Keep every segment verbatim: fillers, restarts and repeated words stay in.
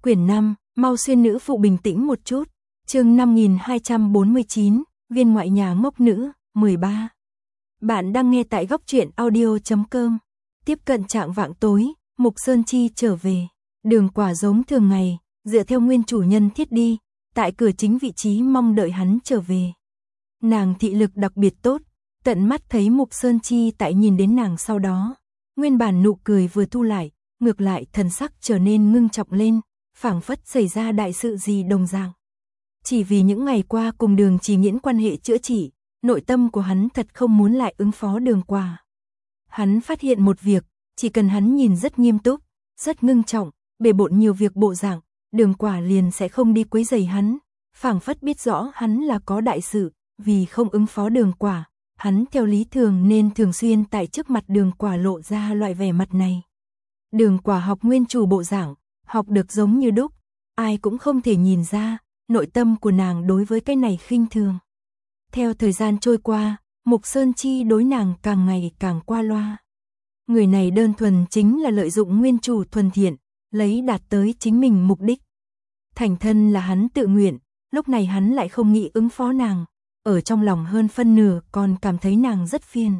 Quyển năm, mau xuyên nữ phụ bình tĩnh một chút. Chương năm nghìn hai trăm bốn mươi chín, viên ngoại nhà ngốc nữ, mười ba. Bạn đang nghe tại góc truyện audio chấm com. Tiếp cận trạng vạng tối, Mục Sơn Chi trở về. Đường Quả giống thường ngày, dựa theo nguyên chủ nhân thiết đi, tại cửa chính vị trí mong đợi hắn trở về. Nàng thị lực đặc biệt tốt, tận mắt thấy Mục Sơn Chi tại nhìn đến nàng sau đó. Nguyên bản nụ cười vừa thu lại, ngược lại thần sắc trở nên ngưng trọng lên, phảng phất xảy ra đại sự gì đồng dạng. Chỉ vì những ngày qua cùng Đường Chỉ Nghiễn quan hệ chữa trị, nội tâm của hắn thật không muốn lại ứng phó Đường Quả. Hắn phát hiện một việc, chỉ cần hắn nhìn rất nghiêm túc, rất ngưng trọng, bề bộn nhiều việc bộ dạng, Đường Quả liền sẽ không đi quấy rầy hắn, phảng phất biết rõ hắn là có đại sự, vì không ứng phó Đường Quả, hắn theo lý thường nên thường xuyên tại trước mặt Đường Quả lộ ra loại vẻ mặt này. Đường Quả học nguyên chủ bộ dạng, học được giống như đúc, ai cũng không thể nhìn ra, nội tâm của nàng đối với cái này khinh thường. Theo thời gian trôi qua, Mục Sơn Chi đối nàng càng ngày càng qua loa. Người này đơn thuần chính là lợi dụng nguyên chủ thuần thiện, lấy đạt tới chính mình mục đích. Thành thân là hắn tự nguyện, lúc này hắn lại không nghĩ ứng phó nàng, ở trong lòng hơn phân nửa còn cảm thấy nàng rất phiền.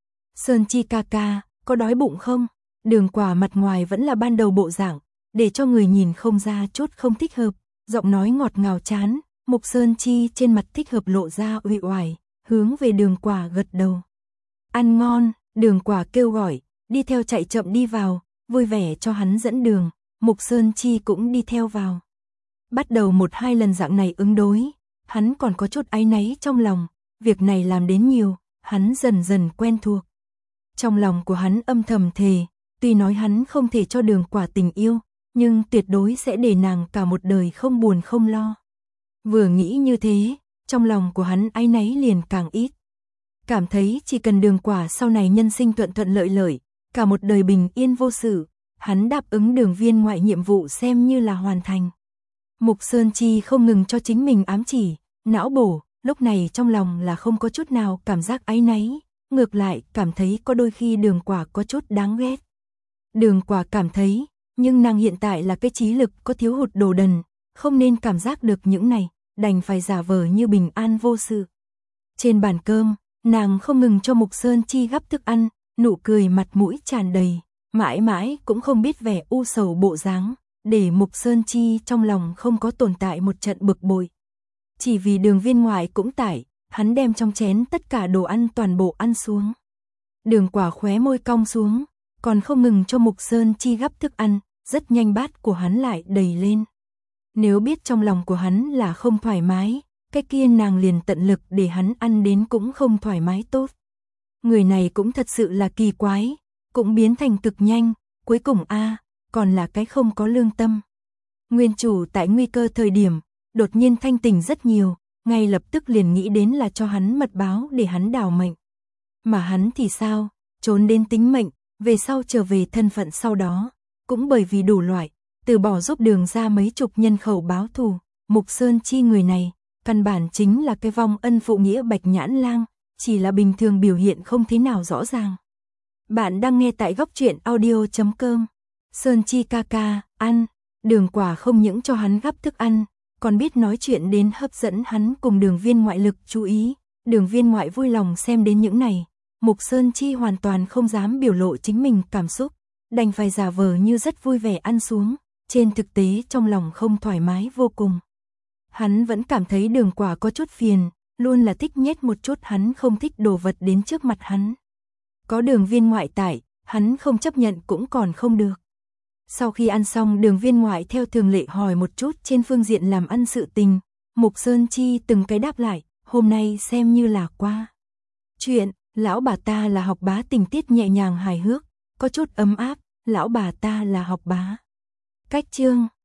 Sơn Chi ca ca, có đói bụng không? Đường Quả mặt ngoài vẫn là ban đầu bộ dạng, để cho người nhìn không ra chút không thích hợp, giọng nói ngọt ngào chán, Mục Sơn Chi trên mặt thích hợp lộ ra uể oải, hướng về Đường Quả gật đầu. Ăn ngon, Đường Quả kêu gọi, đi theo chạy chậm đi vào, vui vẻ cho hắn dẫn đường, Mục Sơn Chi cũng đi theo vào. Bắt đầu một hai lần dạng này ứng đối, hắn còn có chút áy náy trong lòng, việc này làm đến nhiều, hắn dần dần quen thuộc. Trong lòng của hắn âm thầm thề, tuy nói hắn không thể cho Đường Quả tình yêu, nhưng tuyệt đối sẽ để nàng cả một đời không buồn không lo. Vừa nghĩ như thế, trong lòng của hắn áy náy liền càng ít. Cảm thấy chỉ cần Đường Quả sau này nhân sinh thuận thuận lợi lợi, cả một đời bình yên vô sự, hắn đáp ứng Đường viên ngoại nhiệm vụ xem như là hoàn thành. Mục Sơn Chi không ngừng cho chính mình ám chỉ, não bổ, lúc này trong lòng là không có chút nào cảm giác áy náy, ngược lại cảm thấy có đôi khi Đường Quả có chút đáng ghét. Đường Quả cảm thấy, nhưng nàng hiện tại là cái trí lực có thiếu hụt đồ đần, không nên cảm giác được những này, đành phải giả vờ như bình an vô sự. Trên bàn cơm, nàng không ngừng cho Mục Sơn Chi gắp thức ăn, nụ cười mặt mũi tràn đầy, mãi mãi cũng không biết vẻ u sầu bộ dáng, để Mục Sơn Chi trong lòng không có tồn tại một trận bực bội. Chỉ vì Đường viên ngoại cũng tải, hắn đem trong chén tất cả đồ ăn toàn bộ ăn xuống. Đường Quả khóe môi cong xuống, còn không ngừng cho Mục Sơn Chi gắp thức ăn, rất nhanh bát của hắn lại đầy lên. Nếu biết trong lòng của hắn là không thoải mái, cái kia nàng liền tận lực để hắn ăn đến cũng không thoải mái tốt. Người này cũng thật sự là kỳ quái, cũng biến thành cực nhanh, cuối cùng a còn là cái không có lương tâm. Nguyên chủ tại nguy cơ thời điểm, đột nhiên thanh tỉnh rất nhiều, ngay lập tức liền nghĩ đến là cho hắn mật báo để hắn đào mệnh. Mà hắn thì sao, trốn đến tính mệnh, về sau trở về thân phận sau đó, cũng bởi vì đủ loại, từ bỏ giúp Đường ra mấy chục nhân khẩu báo thù. Mục Sơn Chi người này, căn bản chính là cái vong ân phụ nghĩa bạch nhãn lang, chỉ là bình thường biểu hiện không thế nào rõ ràng. Bạn đang nghe tại góc truyện audio chấm com. Sơn Chi ca ca, ăn, Đường Quả không những cho hắn gắp thức ăn, còn biết nói chuyện đến hấp dẫn hắn cùng Đường viên ngoại lực chú ý. Đường viên ngoại vui lòng xem đến những này, Mục Sơn Chi hoàn toàn không dám biểu lộ chính mình cảm xúc, đành phải giả vờ như rất vui vẻ ăn xuống, trên thực tế trong lòng không thoải mái vô cùng. Hắn vẫn cảm thấy Đường Quả có chút phiền, luôn là thích nhét một chút hắn không thích đồ vật đến trước mặt hắn. Có Đường viên ngoại tại, hắn không chấp nhận cũng còn không được. Sau khi ăn xong, Đường viên ngoại theo thường lệ hỏi một chút trên phương diện làm ăn sự tình, Mục Sơn Chi từng cái đáp lại, hôm nay xem như là qua. Chuyện, lão bà ta là học bá tình tiết nhẹ nhàng hài hước, có chút ấm áp, lão bà ta là học bá. Cách chương